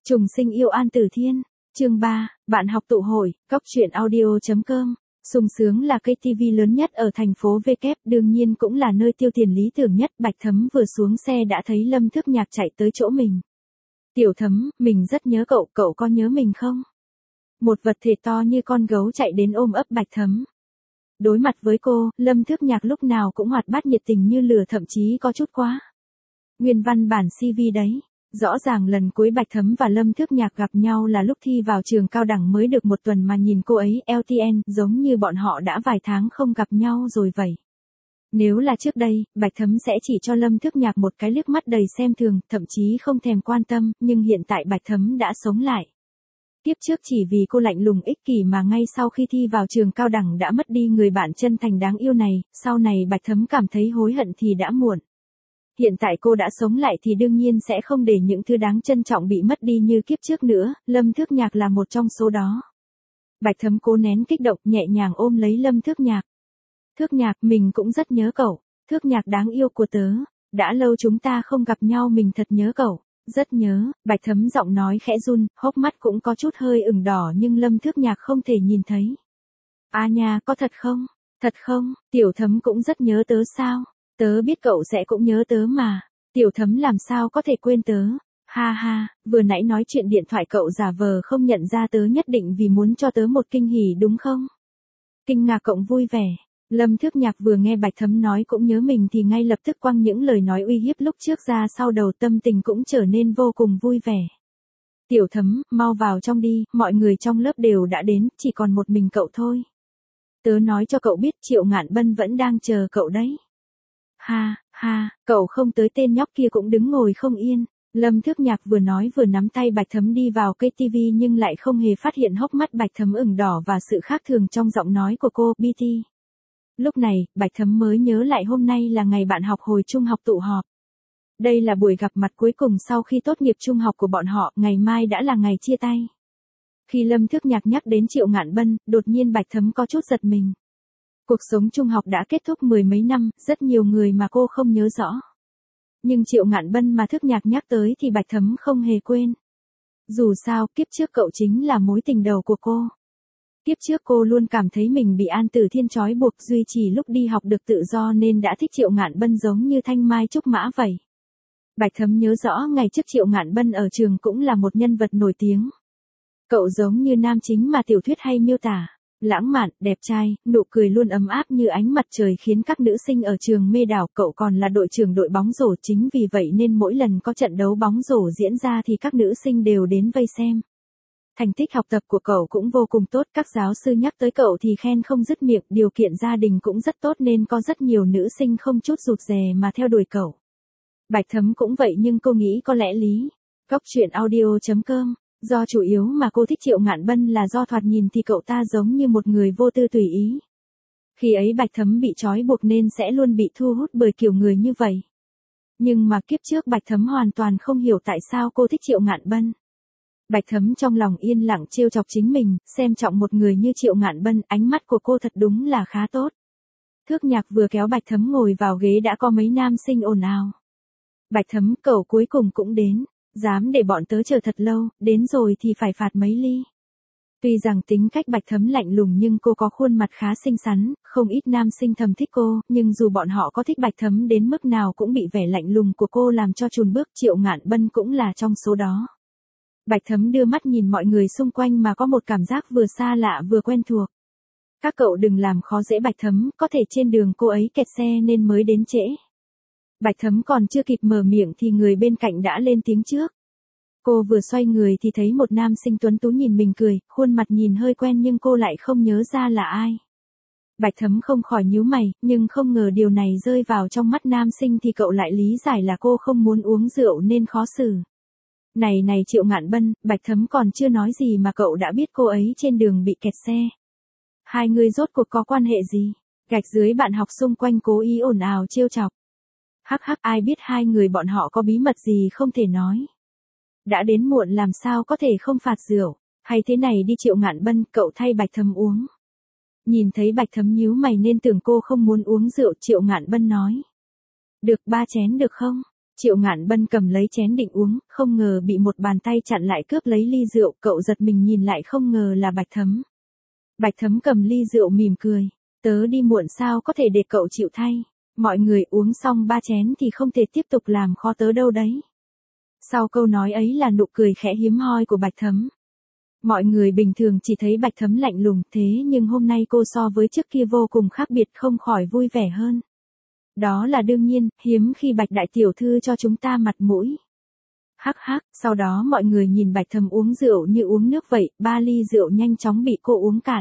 Trùng sinh yêu An Tử Thiên, chương 3, bạn học tụ hội, cóc truyện audio.com. Sung sướng là cây TV lớn nhất ở thành phố V kép, đương nhiên cũng là nơi tiêu tiền lý tưởng nhất. Bạch Thấm vừa xuống xe đã thấy Lâm Thước Nhạc chạy tới chỗ mình. Tiểu Thấm, mình rất nhớ cậu, cậu có nhớ mình không? Một vật thể to như con gấu chạy đến ôm ấp Bạch Thấm. Đối mặt với cô, Lâm Thước Nhạc lúc nào cũng hoạt bát nhiệt tình như lửa, thậm chí có chút quá. Nguyên văn bản CV đấy. Rõ ràng lần cuối Bạch Thấm và Lâm Thước Nhạc gặp nhau là lúc thi vào trường cao đẳng mới được một tuần mà nhìn cô ấy LTN giống như bọn họ đã vài tháng không gặp nhau rồi vậy. Nếu là trước đây, Bạch Thấm sẽ chỉ cho Lâm Thước Nhạc một cái liếc mắt đầy xem thường, thậm chí không thèm quan tâm, nhưng hiện tại Bạch Thấm đã sống lại. Tiếp trước chỉ vì cô lạnh lùng ích kỷ mà ngay sau khi thi vào trường cao đẳng đã mất đi người bạn chân thành đáng yêu này, sau này Bạch Thấm cảm thấy hối hận thì đã muộn. Hiện tại cô đã sống lại thì đương nhiên sẽ không để những thứ đáng trân trọng bị mất đi như kiếp trước nữa, Lâm Thước Nhạc là một trong số đó. Bạch Thấm cố nén kích động nhẹ nhàng ôm lấy Lâm Thước Nhạc. Thước Nhạc, mình cũng rất nhớ cậu, Thước Nhạc đáng yêu của tớ, đã lâu chúng ta không gặp nhau, mình thật nhớ cậu, rất nhớ. Bạch Thấm giọng nói khẽ run, hốc mắt cũng có chút hơi ửng đỏ nhưng Lâm Thước Nhạc không thể nhìn thấy. À nha, có thật không? Thật không? Tiểu Thấm cũng rất nhớ tớ sao? Tớ biết cậu sẽ cũng nhớ tớ mà, Tiểu Thấm làm sao có thể quên tớ, ha ha, vừa nãy nói chuyện điện thoại cậu giả vờ không nhận ra tớ nhất định vì muốn cho tớ một kinh hỉ đúng không? Kinh ngạc cộng vui vẻ, Lâm Thước Nhạc vừa nghe Bạch Thấm nói cũng nhớ mình thì ngay lập tức quăng những lời nói uy hiếp lúc trước ra sau đầu, tâm tình cũng trở nên vô cùng vui vẻ. Tiểu Thấm, mau vào trong đi, mọi người trong lớp đều đã đến, chỉ còn một mình cậu thôi. Tớ nói cho cậu biết Triệu Ngạn Bân vẫn đang chờ cậu đấy. Ha, ha, cậu không tới tên nhóc kia cũng đứng ngồi không yên. Lâm Thước Nhạc vừa nói vừa nắm tay Bạch Thấm đi vào cây TV nhưng lại không hề phát hiện hốc mắt Bạch Thấm ửng đỏ và sự khác thường trong giọng nói của cô, BT. Lúc này, Bạch Thấm mới nhớ lại hôm nay là ngày bạn học hồi trung học tụ họp. Đây là buổi gặp mặt cuối cùng sau khi tốt nghiệp trung học của bọn họ, ngày mai đã là ngày chia tay. Khi Lâm Thước Nhạc nhắc đến Triệu Ngạn Bân, đột nhiên Bạch Thấm có chút giật mình. Cuộc sống trung học đã kết thúc mười mấy năm, rất nhiều người mà cô không nhớ rõ. Nhưng Triệu Ngạn Bân mà Thước Nhạc nhắc tới thì Bạch Thấm không hề quên. Dù sao, kiếp trước cậu chính là mối tình đầu của cô. Kiếp trước cô luôn cảm thấy mình bị An Tử Thiên trói buộc, duy chỉ lúc đi học được tự do nên đã thích Triệu Ngạn Bân giống như thanh mai trúc mã vậy. Bạch Thấm nhớ rõ ngày trước Triệu Ngạn Bân ở trường cũng là một nhân vật nổi tiếng. Cậu giống như nam chính mà tiểu thuyết hay miêu tả. Lãng mạn, đẹp trai, nụ cười luôn ấm áp như ánh mặt trời khiến các nữ sinh ở trường mê đảo. Cậu còn là đội trưởng đội bóng rổ, chính vì vậy nên mỗi lần có trận đấu bóng rổ diễn ra thì các nữ sinh đều đến vây xem. Thành tích học tập của cậu cũng vô cùng tốt, các giáo sư nhắc tới cậu thì khen không dứt miệng, điều kiện gia đình cũng rất tốt nên có rất nhiều nữ sinh không chút rụt rè mà theo đuổi cậu. Bạch Thấm cũng vậy nhưng cô nghĩ có lẽ lý. Cóc truyện audio.com. Do chủ yếu mà cô thích Triệu Ngạn Bân là do thoạt nhìn thì cậu ta giống như một người vô tư tùy ý. Khi ấy Bạch Thấm bị trói buộc nên sẽ luôn bị thu hút bởi kiểu người như vậy. Nhưng mà kiếp trước Bạch Thấm hoàn toàn không hiểu tại sao cô thích Triệu Ngạn Bân. Bạch Thấm trong lòng yên lặng trêu chọc chính mình, xem trọng một người như Triệu Ngạn Bân, ánh mắt của cô thật đúng là khá tốt. Thước Nhạc vừa kéo Bạch Thấm ngồi vào ghế đã có mấy nam sinh ồn ào. Bạch Thấm, cậu cuối cùng cũng đến. Dám để bọn tớ chờ thật lâu, đến rồi thì phải phạt mấy ly. Tuy rằng tính cách Bạch Thấm lạnh lùng nhưng cô có khuôn mặt khá xinh xắn, không ít nam sinh thầm thích cô, nhưng dù bọn họ có thích Bạch Thấm đến mức nào cũng bị vẻ lạnh lùng của cô làm cho chùn bước. Triệu Ngạn Bân cũng là trong số đó. Bạch Thấm đưa mắt nhìn mọi người xung quanh mà có một cảm giác vừa xa lạ vừa quen thuộc. Các cậu đừng làm khó dễ Bạch Thấm, có thể trên đường cô ấy kẹt xe nên mới đến trễ. Bạch Thấm còn chưa kịp mở miệng thì người bên cạnh đã lên tiếng trước. Cô vừa xoay người thì thấy một nam sinh tuấn tú nhìn mình cười, khuôn mặt nhìn hơi quen nhưng cô lại không nhớ ra là ai. Bạch Thấm không khỏi nhíu mày, nhưng không ngờ điều này rơi vào trong mắt nam sinh thì cậu lại lý giải là cô không muốn uống rượu nên khó xử. Này Triệu Ngạn Bân, Bạch Thấm còn chưa nói gì mà cậu đã biết cô ấy trên đường bị kẹt xe. Hai người rốt cuộc có quan hệ gì? Gạch dưới bạn học xung quanh cố ý ồn ào trêu chọc. Hắc hắc, ai biết hai người bọn họ có bí mật gì không thể nói. Đã đến muộn làm sao có thể không phạt rượu, hay thế này đi Triệu Ngạn Bân, cậu thay Bạch Thấm uống. Nhìn thấy Bạch Thấm nhíu mày nên tưởng cô không muốn uống rượu, Triệu Ngạn Bân nói. Được 3 chén được không? Triệu Ngạn Bân cầm lấy chén định uống, không ngờ bị một bàn tay chặn lại cướp lấy ly rượu, cậu giật mình nhìn lại không ngờ là Bạch Thấm. Bạch Thấm cầm ly rượu mỉm cười, tớ đi muộn sao có thể để cậu chịu thay, mọi người uống xong 3 chén thì không thể tiếp tục làm khó tớ đâu đấy. Sau câu nói ấy là nụ cười khẽ hiếm hoi của Bạch Thấm. Mọi người bình thường chỉ thấy Bạch Thấm lạnh lùng, thế nhưng hôm nay cô so với trước kia vô cùng khác biệt, không khỏi vui vẻ hơn. Đó là đương nhiên, hiếm khi Bạch đại tiểu thư cho chúng ta mặt mũi. Hắc hắc, sau đó mọi người nhìn Bạch Thấm uống rượu như uống nước vậy, 3 ly rượu nhanh chóng bị cô uống cạn.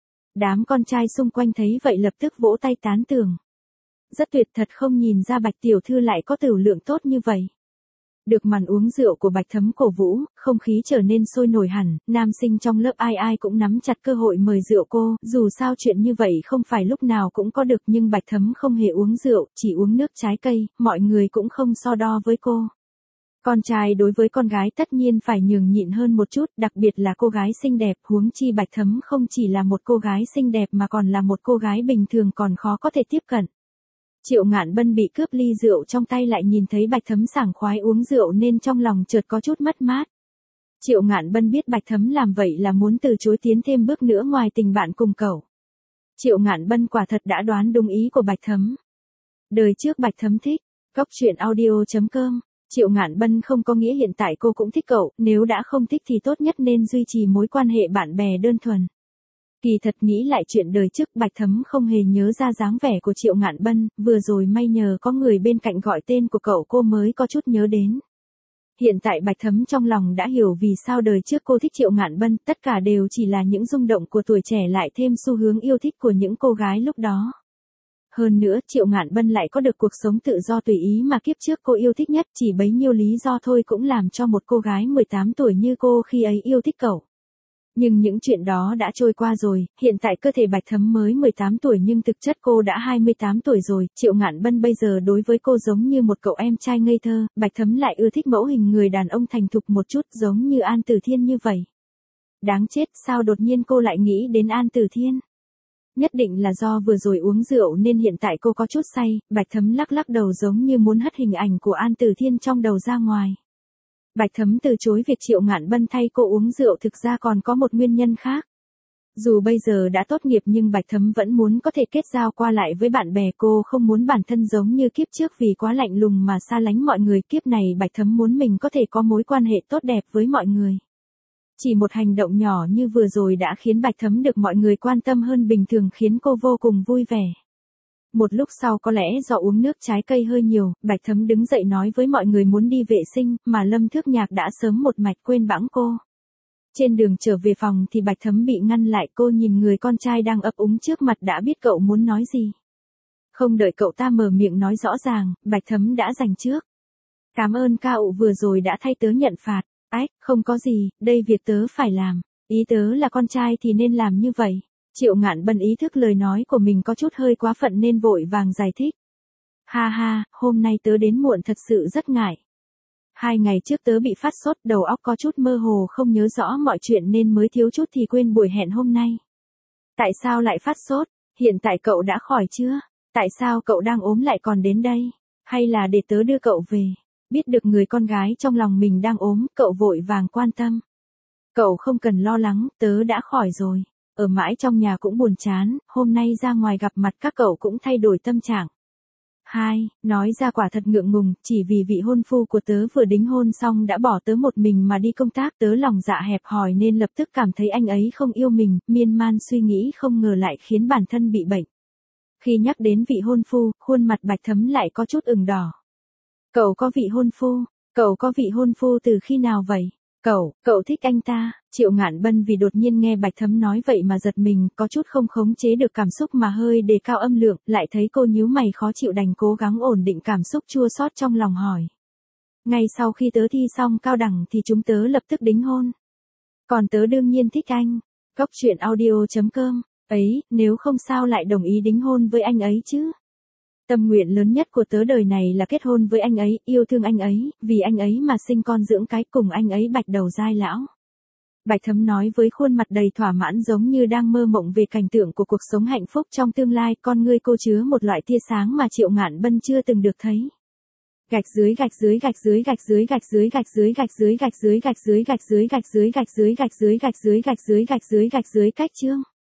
Đám con trai xung quanh thấy vậy lập tức vỗ tay tán thưởng. Rất tuyệt thật, không nhìn ra Bạch tiểu thư lại có tửu lượng tốt như vậy. Được màn uống rượu của Bạch Thấm cổ vũ, không khí trở nên sôi nổi hẳn, nam sinh trong lớp ai ai cũng nắm chặt cơ hội mời rượu cô, dù sao chuyện như vậy không phải lúc nào cũng có được, nhưng Bạch Thấm không hề uống rượu, chỉ uống nước trái cây, mọi người cũng không so đo với cô. Con trai đối với con gái tất nhiên phải nhường nhịn hơn một chút, đặc biệt là cô gái xinh đẹp, huống chi Bạch Thấm không chỉ là một cô gái xinh đẹp mà còn là một cô gái bình thường còn khó có thể tiếp cận. Triệu Ngạn Bân bị cướp ly rượu trong tay lại nhìn thấy Bạch Thấm sảng khoái uống rượu nên trong lòng chợt có chút mất mát. Triệu Ngạn Bân biết Bạch Thấm làm vậy là muốn từ chối tiến thêm bước nữa ngoài tình bạn cùng cậu. Triệu Ngạn Bân quả thật đã đoán đúng ý của Bạch Thấm. Đời trước Bạch Thấm thích, Cóc truyện audio.com. Triệu Ngạn Bân không có nghĩa hiện tại cô cũng thích cậu, nếu đã không thích thì tốt nhất nên duy trì mối quan hệ bạn bè đơn thuần. Kỳ thật nghĩ lại chuyện đời trước, Bạch Thấm không hề nhớ ra dáng vẻ của Triệu Ngạn Bân, vừa rồi may nhờ có người bên cạnh gọi tên của cậu cô mới có chút nhớ đến. Hiện tại Bạch Thấm trong lòng đã hiểu vì sao đời trước cô thích Triệu Ngạn Bân, tất cả đều chỉ là những rung động của tuổi trẻ lại thêm xu hướng yêu thích của những cô gái lúc đó. Hơn nữa, Triệu Ngạn Bân lại có được cuộc sống tự do tùy ý mà kiếp trước cô yêu thích nhất, chỉ bấy nhiêu lý do thôi cũng làm cho một cô gái 18 tuổi như cô khi ấy yêu thích cậu. Nhưng những chuyện đó đã trôi qua rồi, hiện tại cơ thể Bạch Thấm mới 18 tuổi nhưng thực chất cô đã 28 tuổi rồi, Triệu Ngạn Bân bây giờ đối với cô giống như một cậu em trai ngây thơ, Bạch Thấm lại ưa thích mẫu hình người đàn ông thành thục một chút giống như An Tử Thiên như vậy. Đáng chết, sao đột nhiên cô lại nghĩ đến An Tử Thiên? Nhất định là do vừa rồi uống rượu nên hiện tại cô có chút say, Bạch Thấm lắc lắc đầu giống như muốn hất hình ảnh của An Tử Thiên trong đầu ra ngoài. Bạch Thấm từ chối việc Triệu Ngạn Bân thay cô uống rượu thực ra còn có một nguyên nhân khác. Dù bây giờ đã tốt nghiệp nhưng Bạch Thấm vẫn muốn có thể kết giao qua lại với bạn bè, cô không muốn bản thân giống như kiếp trước vì quá lạnh lùng mà xa lánh mọi người, kiếp này Bạch Thấm muốn mình có thể có mối quan hệ tốt đẹp với mọi người. Chỉ một hành động nhỏ như vừa rồi đã khiến Bạch Thấm được mọi người quan tâm hơn bình thường khiến cô vô cùng vui vẻ. Một lúc sau có lẽ do uống nước trái cây hơi nhiều, Bạch Thấm đứng dậy nói với mọi người muốn đi vệ sinh, mà Lâm Thước Nhạc đã sớm một mạch quên bẵng cô. Trên đường trở về phòng thì Bạch Thấm bị ngăn lại, cô nhìn người con trai đang ấp úng trước mặt đã biết cậu muốn nói gì. Không đợi cậu ta mở miệng nói rõ ràng, Bạch Thấm đã giành trước. Cảm ơn cậu vừa rồi đã thay tớ nhận phạt. Ách, không có gì, đây việc tớ phải làm. Ý tớ là con trai thì nên làm như vậy. Triệu Ngạn Bân ý thức lời nói của mình có chút hơi quá phận nên vội vàng giải thích. Ha ha, hôm nay tớ đến muộn thật sự rất ngại. 2 ngày trước tớ bị phát sốt, đầu óc có chút mơ hồ không nhớ rõ mọi chuyện nên mới thiếu chút thì quên buổi hẹn hôm nay. Tại sao lại phát sốt? Hiện tại cậu đã khỏi chưa? Tại sao cậu đang ốm lại còn đến đây? Hay là để tớ đưa cậu về? Biết được người con gái trong lòng mình đang ốm, cậu vội vàng quan tâm. Cậu không cần lo lắng, tớ đã khỏi rồi. Ở mãi trong nhà cũng buồn chán, hôm nay ra ngoài gặp mặt các cậu cũng thay đổi tâm trạng. 2. Nói ra quả thật ngượng ngùng, chỉ vì vị hôn phu của tớ vừa đính hôn xong đã bỏ tớ một mình mà đi công tác, tớ lòng dạ hẹp hòi nên lập tức cảm thấy anh ấy không yêu mình, miên man suy nghĩ không ngờ lại khiến bản thân bị bệnh. Khi nhắc đến vị hôn phu, khuôn mặt Bạch Thấm lại có chút ửng đỏ. Cậu có vị hôn phu? Cậu có vị hôn phu từ khi nào vậy? Cậu thích anh ta? Triệu Ngạn Bân vì đột nhiên nghe Bạch Thấm nói vậy mà giật mình, có chút không khống chế được cảm xúc mà hơi đề cao âm lượng, lại thấy cô nhíu mày khó chịu đành cố gắng ổn định cảm xúc chua xót trong lòng hỏi. Ngay sau khi tớ thi xong cao đẳng thì chúng tớ lập tức đính hôn. Còn tớ đương nhiên thích anh. Cóc truyện audio.com. Ấy, nếu không sao lại đồng ý đính hôn với anh ấy chứ? Tâm nguyện lớn nhất của tớ đời này là kết hôn với anh ấy, yêu thương anh ấy, vì anh ấy mà sinh con dưỡng cái, cùng anh ấy bạch đầu giai lão. Bạch Thấm nói với khuôn mặt đầy thỏa mãn giống như đang mơ mộng về cảnh tượng của cuộc sống hạnh phúc trong tương lai, con ngươi cô chứa một loại tia sáng mà Triệu Ngạn Bân chưa từng được thấy. gạch dưới gạch dưới gạch dưới gạch dưới gạch dưới gạch dưới gạch dưới gạch dưới gạch dưới gạch dưới gạch dưới gạch dưới gạch dưới gạch dưới gạch dưới gạch dưới gạch dưới cách chương.